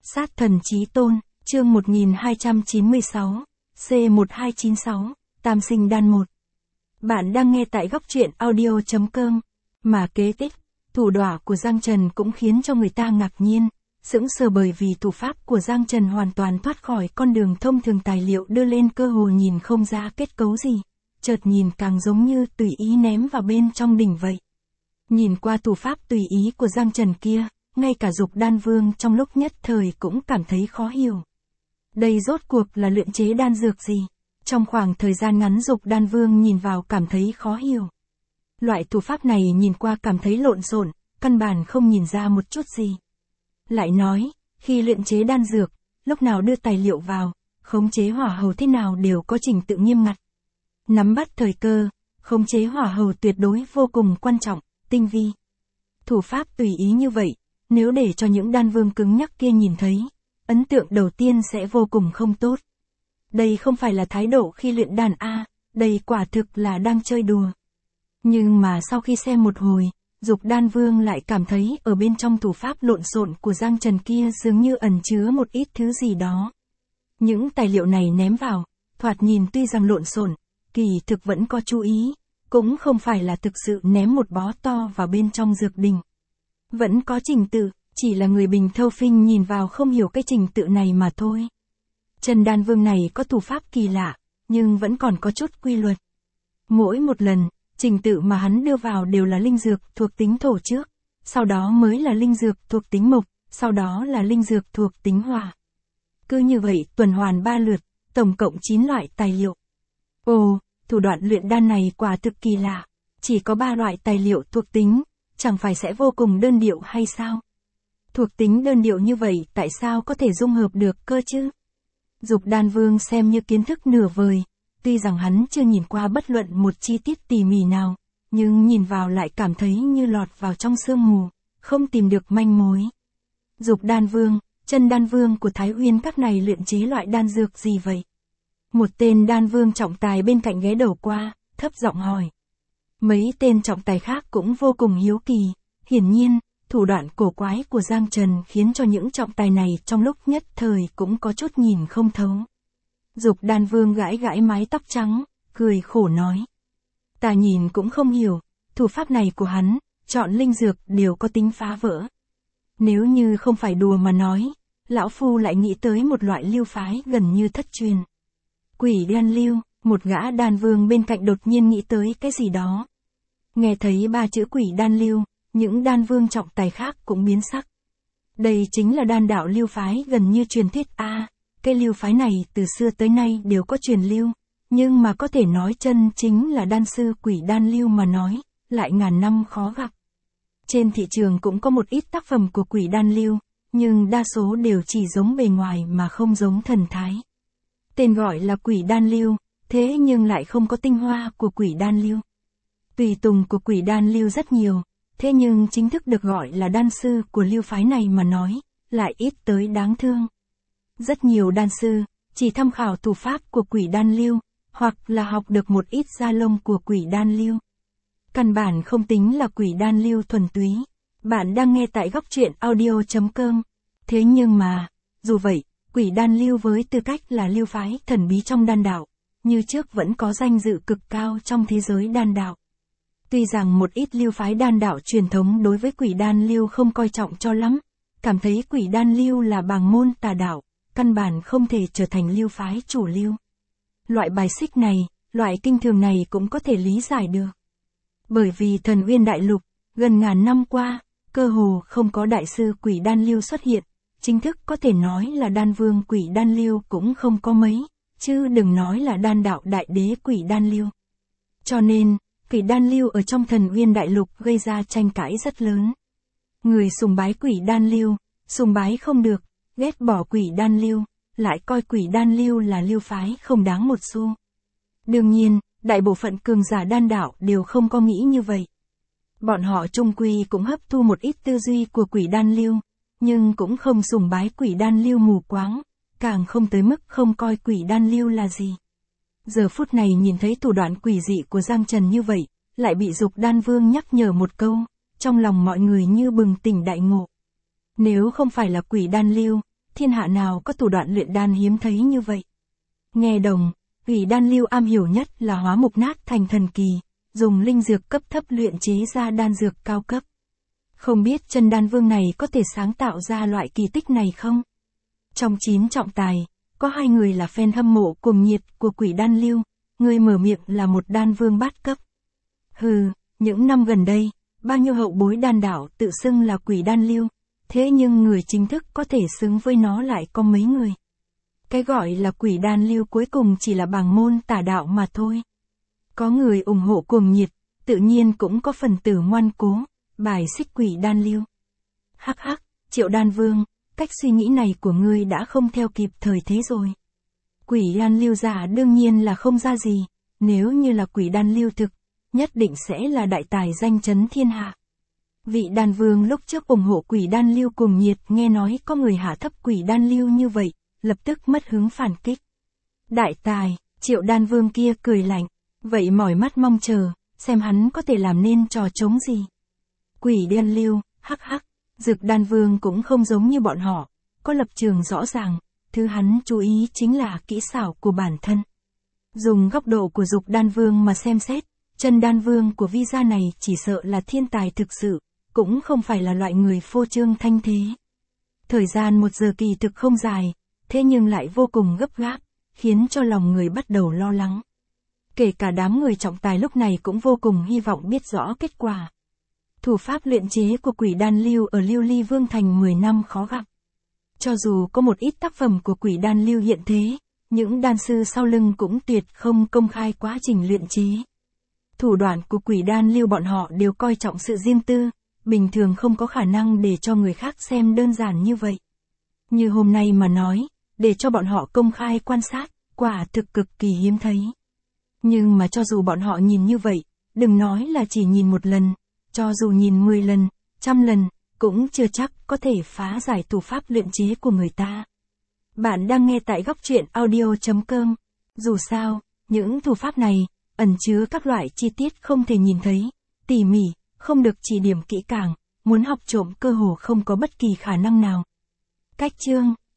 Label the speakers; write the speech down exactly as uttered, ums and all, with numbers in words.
Speaker 1: Sát thần chí tôn, chương một nghìn hai trăm chín mươi sáu, C một hai chín sáu, Tam sinh đan một. Bạn đang nghe tại góc truyện audio chấm com. Mà kế tiếp, thủ đoạn của Giang Trần cũng khiến cho người ta ngạc nhiên, sững sờ bởi vì thủ pháp của Giang Trần hoàn toàn thoát khỏi con đường thông thường tài liệu đưa lên cơ hồ nhìn không ra kết cấu gì, chợt nhìn càng giống như tùy ý ném vào bên trong đỉnh vậy. Nhìn qua thủ pháp tùy ý của Giang Trần kia, ngay cả Dục Đan Vương trong lúc nhất thời cũng cảm thấy khó hiểu. Đây rốt cuộc là luyện chế đan dược gì? Trong khoảng thời gian ngắn Dục Đan Vương nhìn vào cảm thấy khó hiểu. Loại thủ pháp này nhìn qua cảm thấy lộn xộn, căn bản không nhìn ra một chút gì. Lại nói, khi luyện chế đan dược, lúc nào đưa tài liệu vào, khống chế hỏa hầu thế nào đều có trình tự nghiêm ngặt. Nắm bắt thời cơ, khống chế hỏa hầu tuyệt đối vô cùng quan trọng, tinh vi. Thủ pháp tùy ý như vậy, nếu để cho những đan vương cứng nhắc kia nhìn thấy, ấn tượng đầu tiên sẽ vô cùng không tốt. Đây không phải là thái độ khi luyện đan a, đây quả thực là đang chơi đùa. Nhưng mà sau khi xem một hồi, Dục Đan Vương lại cảm thấy ở bên trong thủ pháp lộn xộn của Giang Trần kia dường như ẩn chứa một ít thứ gì đó. Những tài liệu này ném vào, thoạt nhìn tuy rằng lộn xộn, kỳ thực vẫn có chú ý, cũng không phải là thực sự ném một bó to vào bên trong dược đình. Vẫn có trình tự, chỉ là người bình thâu phinh nhìn vào không hiểu cái trình tự này mà thôi. Trần Đan Vương này có thủ pháp kỳ lạ, nhưng vẫn còn có chút quy luật. Mỗi một lần, trình tự mà hắn đưa vào đều là linh dược thuộc tính thổ trước, sau đó mới là linh dược thuộc tính mộc, sau đó là linh dược thuộc tính hỏa. Cứ như vậy tuần hoàn ba lượt, tổng cộng chín loại tài liệu. Ồ, thủ đoạn luyện đan này quả thực kỳ lạ, chỉ có ba loại tài liệu thuộc tính, chẳng phải sẽ vô cùng đơn điệu hay sao? Thuộc tính đơn điệu như vậy tại sao có thể dung hợp được cơ chứ? Dục Đan Vương xem như kiến thức nửa vời, tuy rằng hắn chưa nhìn qua bất luận một chi tiết tỉ mỉ nào, nhưng nhìn vào lại cảm thấy như lọt vào trong sương mù, không tìm được manh mối. Dục Đan Vương, Chân Đan Vương của Thái Uyên các này luyện chế loại đan dược gì vậy? Một tên đan vương trọng tài bên cạnh ghé đầu qua, thấp giọng hỏi. Mấy tên trọng tài khác cũng vô cùng hiếu kỳ, hiển nhiên, thủ đoạn cổ quái của Giang Trần khiến cho những trọng tài này trong lúc nhất thời cũng có chút nhìn không thấu. Dục Đan Vương gãi gãi mái tóc trắng, cười khổ nói. Ta nhìn cũng không hiểu, thủ pháp này của hắn, chọn linh dược đều có tính phá vỡ. Nếu như không phải đùa mà nói, lão phu lại nghĩ tới một loại lưu phái gần như thất truyền. Quỷ đan lưu, một gã đan vương bên cạnh đột nhiên nghĩ tới cái gì đó. Nghe thấy ba chữ quỷ đan lưu, những đan vương trọng tài khác cũng biến sắc. Đây chính là đan đạo lưu phái gần như truyền thuyết a. À, cái lưu phái này từ xưa tới nay đều có truyền lưu, nhưng mà có thể nói chân chính là đan sư quỷ đan lưu mà nói, lại ngàn năm khó gặp. Trên thị trường cũng có một ít tác phẩm của quỷ đan lưu, nhưng đa số đều chỉ giống bề ngoài mà không giống thần thái. Tên gọi là quỷ đan lưu, thế nhưng lại không có tinh hoa của quỷ đan lưu. Tùy tùng của quỷ đan lưu rất nhiều, thế nhưng chính thức được gọi là đan sư của lưu phái này mà nói, lại ít tới đáng thương. Rất nhiều đan sư, chỉ tham khảo thủ pháp của quỷ đan lưu, hoặc là học được một ít gia lông của quỷ đan lưu. Căn bản không tính là quỷ đan lưu thuần túy. Bạn đang nghe tại góc truyện audio chấm com. Thế nhưng mà, dù vậy, quỷ đan lưu với tư cách là lưu phái thần bí trong đan đạo, như trước vẫn có danh dự cực cao trong thế giới đan đạo. Tuy rằng một ít lưu phái đan đạo truyền thống đối với quỷ đan lưu không coi trọng cho lắm, cảm thấy quỷ đan lưu là bàng môn tà đạo, căn bản không thể trở thành lưu phái chủ lưu. Loại bài xích này, loại kinh thường này cũng có thể lý giải được. Bởi vì Thần Uyên Đại Lục, gần ngàn năm qua, cơ hồ không có đại sư quỷ đan lưu xuất hiện, chính thức có thể nói là đan vương quỷ đan lưu cũng không có mấy, chứ đừng nói là đan đạo đại đế quỷ đan lưu. Cho nên, quỷ đan lưu ở trong Thần Uyên Đại Lục gây ra tranh cãi rất lớn. Người sùng bái quỷ đan lưu, sùng bái không được, ghét bỏ quỷ đan lưu, lại coi quỷ đan lưu là lưu phái không đáng một xu. Đương nhiên, đại bộ phận cường giả đan đạo đều không có nghĩ như vậy. Bọn họ chung quy cũng hấp thu một ít tư duy của quỷ đan lưu, nhưng cũng không sùng bái quỷ đan lưu mù quáng, càng không tới mức không coi quỷ đan lưu là gì. Giờ phút này nhìn thấy thủ đoạn quỷ dị của Giang Trần như vậy, lại bị Dục Đan Vương nhắc nhở một câu, trong lòng mọi người như bừng tỉnh đại ngộ. Nếu không phải là quỷ đan lưu, thiên hạ nào có thủ đoạn luyện đan hiếm thấy như vậy. Nghe đồng, Quỷ Đan Lưu am hiểu nhất là hóa mục nát thành thần kỳ, dùng linh dược cấp thấp luyện chế ra đan dược cao cấp. Không biết chân đan vương này có thể sáng tạo ra loại kỳ tích này không? Trong chín trọng tài, có hai người là fan hâm mộ cuồng nhiệt của Quỷ Đan Lưu, người mở miệng là một đan vương bát cấp. Hừ, những năm gần đây, bao nhiêu hậu bối đan đạo tự xưng là Quỷ Đan Lưu, thế nhưng người chính thức có thể xứng với nó lại có mấy người. Cái gọi là Quỷ Đan Lưu cuối cùng chỉ là bảng môn tà đạo mà thôi. Có người ủng hộ cuồng nhiệt, tự nhiên cũng có phần tử ngoan cố, bài xích Quỷ Đan Lưu. Hắc hắc, Triệu Đan Vương, cách suy nghĩ này của ngươi đã không theo kịp thời thế rồi. Quỷ Đan Lưu giả đương nhiên là không ra gì, nếu như là Quỷ Đan Lưu thực, nhất định sẽ là đại tài danh chấn thiên hạ. Vị đan vương lúc trước ủng hộ Quỷ Đan Lưu cùng nhiệt nghe nói có người hạ thấp Quỷ Đan Lưu như vậy, lập tức mất hứng phản kích. Đại tài, Triệu Đan Vương kia cười lạnh, vậy mỏi mắt mong chờ, xem hắn có thể làm nên trò trống gì. Quỷ Đan Lưu, hắc hắc, Dực Đan Vương cũng không giống như bọn họ, có lập trường rõ ràng, thứ hắn chú ý chính là kỹ xảo của bản thân. Dùng góc độ của Dục Đan Vương mà xem xét, chân đan vương của vi gia này chỉ sợ là thiên tài thực sự, cũng không phải là loại người phô trương thanh thế. Thời gian một giờ kỳ thực không dài, thế nhưng lại vô cùng gấp gáp, khiến cho lòng người bắt đầu lo lắng. Kể cả đám người trọng tài lúc này cũng vô cùng hy vọng biết rõ kết quả. Thủ pháp luyện chế của Quỷ Đan Lưu ở Lưu Ly Vương Thành mười năm khó gặp. Cho dù có một ít tác phẩm của Quỷ Đan Lưu hiện thế, những đan sư sau lưng cũng tuyệt không công khai quá trình luyện chế. Thủ đoạn của Quỷ Đan Lưu bọn họ đều coi trọng sự riêng tư, bình thường không có khả năng để cho người khác xem đơn giản như vậy. Như hôm nay mà nói, để cho bọn họ công khai quan sát, quả thực cực kỳ hiếm thấy. Nhưng mà cho dù bọn họ nhìn như vậy, đừng nói là chỉ nhìn một lần, cho dù nhìn mười lần, trăm lần, cũng chưa chắc có thể phá giải thủ pháp luyện chế của người ta. Bạn đang nghe tại góc truyện audio chấm com. Dù sao, những thủ pháp này, ẩn chứa các loại chi tiết không thể nhìn thấy, tỉ mỉ, không được chỉ điểm kỹ càng, muốn học trộm cơ hồ không có bất kỳ khả năng nào. Cách chương